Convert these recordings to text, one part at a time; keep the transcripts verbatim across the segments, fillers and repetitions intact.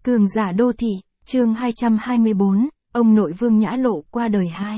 Cường giả đô thị, chương hai trăm hai mươi bốn, ông nội Vương Nhã Lộ qua đời hai.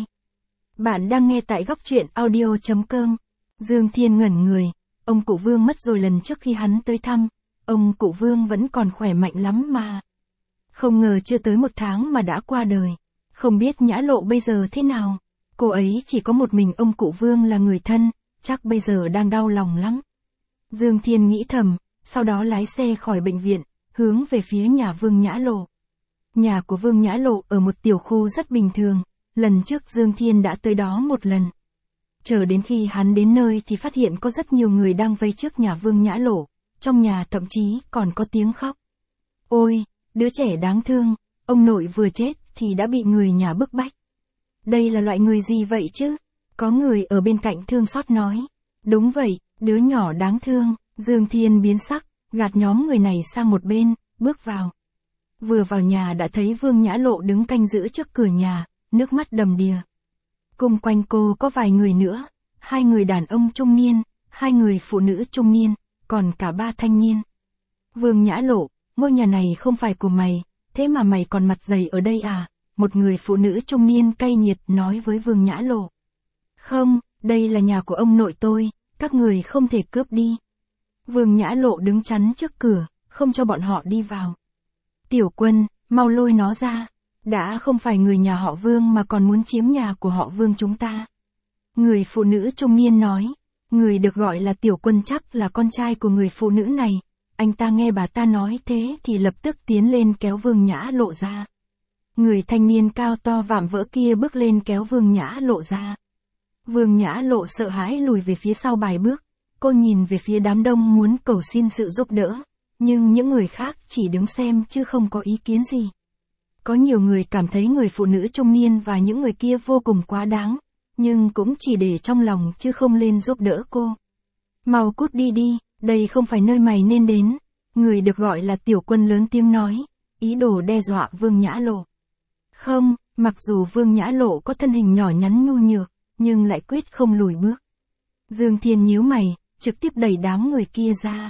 Bạn đang nghe tại góc truyện audio chấm com. Dương Thiên ngẩn người, ông cụ Vương mất rồi lần trước khi hắn tới thăm, ông cụ Vương vẫn còn khỏe mạnh lắm mà. Không ngờ chưa tới một tháng mà đã qua đời, không biết Nhã Lộ bây giờ thế nào, cô ấy chỉ có một mình ông cụ Vương là người thân, chắc bây giờ đang đau lòng lắm. Dương Thiên nghĩ thầm, sau đó lái xe khỏi bệnh viện, hướng về phía nhà Vương Nhã Lộ. Nhà của Vương Nhã Lộ ở một tiểu khu rất bình thường, lần trước Dương Thiên đã tới đó một lần. Chờ đến khi hắn đến nơi thì phát hiện có rất nhiều người đang vây trước nhà Vương Nhã Lộ, trong nhà thậm chí còn có tiếng khóc. Ôi, đứa trẻ đáng thương, ông nội vừa chết thì đã bị người nhà bức bách. Đây là loại người gì vậy chứ? Có người ở bên cạnh thương xót nói. Đúng vậy, đứa nhỏ đáng thương. Dương Thiên biến sắc, gạt nhóm người này sang một bên, bước vào. Vừa vào nhà đã thấy Vương Nhã Lộ đứng canh giữ trước cửa nhà, nước mắt đầm đìa. Cùng quanh cô có vài người nữa, hai người đàn ông trung niên, hai người phụ nữ trung niên, còn cả ba thanh niên. Vương Nhã Lộ, ngôi nhà này không phải của mày, thế mà mày còn mặt dày ở đây à? Một người phụ nữ trung niên cay nghiệt nói với Vương Nhã Lộ. Không, đây là nhà của ông nội tôi, các người không thể cướp đi. Vương Nhã Lộ đứng chắn trước cửa, không cho bọn họ đi vào. Tiểu Quân, mau lôi nó ra, đã không phải người nhà họ Vương mà còn muốn chiếm nhà của họ Vương chúng ta. Người phụ nữ trung niên nói, người được gọi là Tiểu Quân chắc là con trai của người phụ nữ này, anh ta nghe bà ta nói thế thì lập tức tiến lên kéo Vương Nhã Lộ ra. Người thanh niên cao to vạm vỡ kia bước lên kéo Vương Nhã Lộ ra. Vương Nhã Lộ sợ hãi lùi về phía sau vài bước, cô nhìn về phía đám đông muốn cầu xin sự giúp đỡ, nhưng những người khác chỉ đứng xem chứ không có ý kiến gì. Có nhiều người cảm thấy người phụ nữ trung niên và những người kia vô cùng quá đáng, nhưng cũng chỉ để trong lòng chứ không lên giúp đỡ cô. Mau cút đi đi, đây không phải nơi mày nên đến. Người được gọi là Tiểu Quân lớn tiếng nói, ý đồ đe dọa Vương Nhã Lộ. Không, mặc dù Vương Nhã Lộ có thân hình nhỏ nhắn nhu nhược, nhưng lại quyết không lùi bước. Dương Thiên nhíu mày, trực tiếp đẩy đám người kia ra.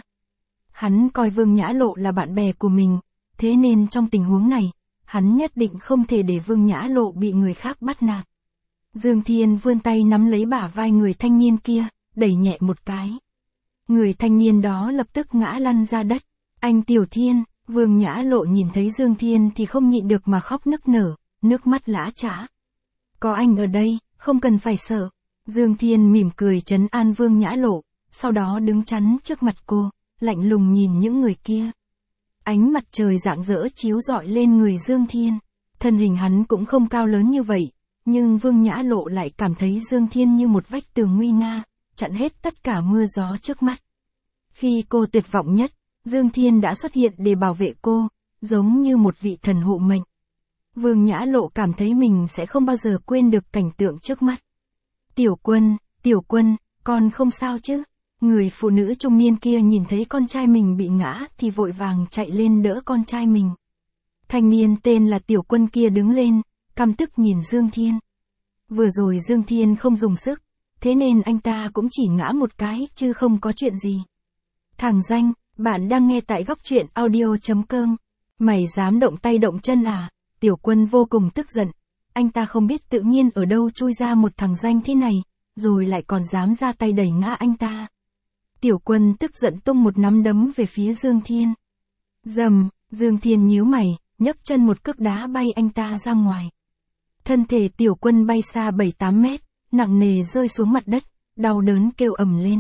Hắn coi Vương Nhã Lộ là bạn bè của mình, thế nên trong tình huống này, hắn nhất định không thể để Vương Nhã Lộ bị người khác bắt nạt. Dương Thiên vươn tay nắm lấy bả vai người thanh niên kia, đẩy nhẹ một cái. Người thanh niên đó lập tức ngã lăn ra đất. Anh Tiểu Thiên, Vương Nhã Lộ nhìn thấy Dương Thiên thì không nhịn được mà khóc nức nở, nước mắt lã chã. Có anh ở đây, không cần phải sợ. Dương Thiên mỉm cười trấn an Vương Nhã Lộ, sau đó đứng chắn trước mặt cô, lạnh lùng nhìn những người kia. Ánh mặt trời rạng rỡ chiếu rọi lên người Dương Thiên. Thân hình hắn cũng không cao lớn như vậy, nhưng Vương Nhã Lộ lại cảm thấy Dương Thiên như một vách tường nguy nga, chặn hết tất cả mưa gió trước mắt. Khi cô tuyệt vọng nhất, Dương Thiên đã xuất hiện để bảo vệ cô, giống như một vị thần hộ mệnh. Vương Nhã Lộ cảm thấy mình sẽ không bao giờ quên được cảnh tượng trước mắt. Tiểu Quân, Tiểu Quân, con không sao chứ? Người phụ nữ trung niên kia nhìn thấy con trai mình bị ngã thì vội vàng chạy lên đỡ con trai mình. Thanh niên tên là Tiểu Quân kia đứng lên, căm tức nhìn Dương Thiên. Vừa rồi Dương Thiên không dùng sức, thế nên anh ta cũng chỉ ngã một cái chứ không có chuyện gì. Thằng danh, bạn đang nghe tại góc truyện audio chấm com. Mày dám động tay động chân à? Tiểu Quân vô cùng tức giận. Anh ta không biết tự nhiên ở đâu chui ra một thằng danh thế này, rồi lại còn dám ra tay đẩy ngã anh ta. Tiểu Quân tức giận tung một nắm đấm về phía Dương Thiên. Dầm, Dương Thiên nhíu mày, nhấc chân một cước đá bay anh ta ra ngoài. Thân thể Tiểu Quân bay xa bảy tám mét, nặng nề rơi xuống mặt đất, đau đớn kêu ầm lên.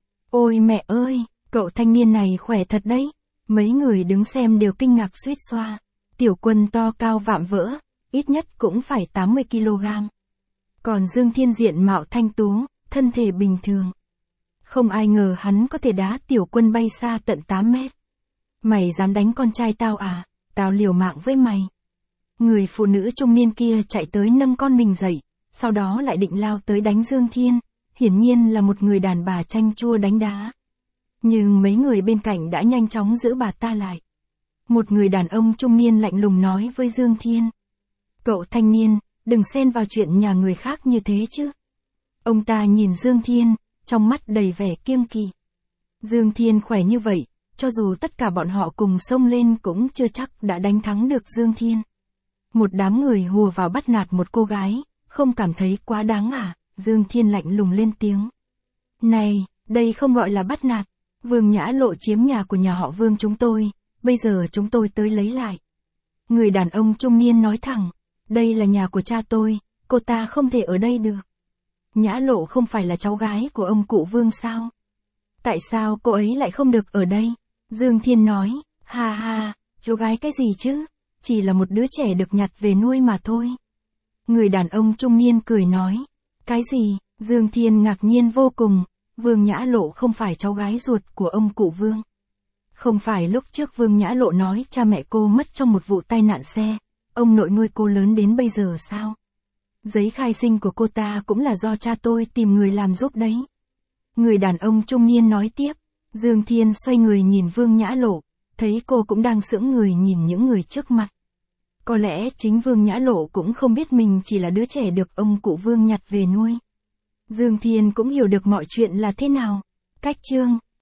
Ôi mẹ ơi, cậu thanh niên này khỏe thật đấy. Mấy người đứng xem đều kinh ngạc suýt xoa. Tiểu Quân to cao vạm vỡ, ít nhất cũng phải tám mươi ki lô gam. Còn Dương Thiên diện mạo thanh tú, thân thể bình thường. Không ai ngờ hắn có thể đá Tiểu Quân bay xa tận tám mét. Mày dám đánh con trai tao à? Tao liều mạng với mày. Người phụ nữ trung niên kia chạy tới nâng con mình dậy, sau đó lại định lao tới đánh Dương Thiên, hiển nhiên là một người đàn bà chanh chua đánh đá. Nhưng mấy người bên cạnh đã nhanh chóng giữ bà ta lại. Một người đàn ông trung niên lạnh lùng nói với Dương Thiên. Cậu thanh niên, đừng xen vào chuyện nhà người khác như thế chứ. Ông ta nhìn Dương Thiên, trong mắt đầy vẻ kiêng kỵ. Dương Thiên khỏe như vậy, cho dù tất cả bọn họ cùng xông lên cũng chưa chắc đã đánh thắng được Dương Thiên. Một đám người hùa vào bắt nạt một cô gái, không cảm thấy quá đáng à? Dương Thiên lạnh lùng lên tiếng. Này, đây không gọi là bắt nạt. Vương Nhã Lộ chiếm nhà của nhà họ Vương chúng tôi, bây giờ chúng tôi tới lấy lại. Người đàn ông trung niên nói thẳng, đây là nhà của cha tôi, cô ta không thể ở đây được. Nhã Lộ không phải là cháu gái của ông cụ Vương sao? Tại sao cô ấy lại không được ở đây? Dương Thiên nói, ha ha, cháu gái cái gì chứ? Chỉ là một đứa trẻ được nhặt về nuôi mà thôi. Người đàn ông trung niên cười nói, cái gì? Dương Thiên ngạc nhiên vô cùng, Vương Nhã Lộ không phải cháu gái ruột của ông cụ Vương. Không phải lúc trước Vương Nhã Lộ nói cha mẹ cô mất trong một vụ tai nạn xe, ông nội nuôi cô lớn đến bây giờ sao? Giấy khai sinh của cô ta cũng là do cha tôi tìm người làm giúp đấy. Người đàn ông trung niên nói tiếp, Dương Thiên xoay người nhìn Vương Nhã Lộ, thấy cô cũng đang sững người nhìn những người trước mặt. Có lẽ chính Vương Nhã Lộ cũng không biết mình chỉ là đứa trẻ được ông cụ Vương nhặt về nuôi. Dương Thiên cũng hiểu được mọi chuyện là thế nào. Cách chương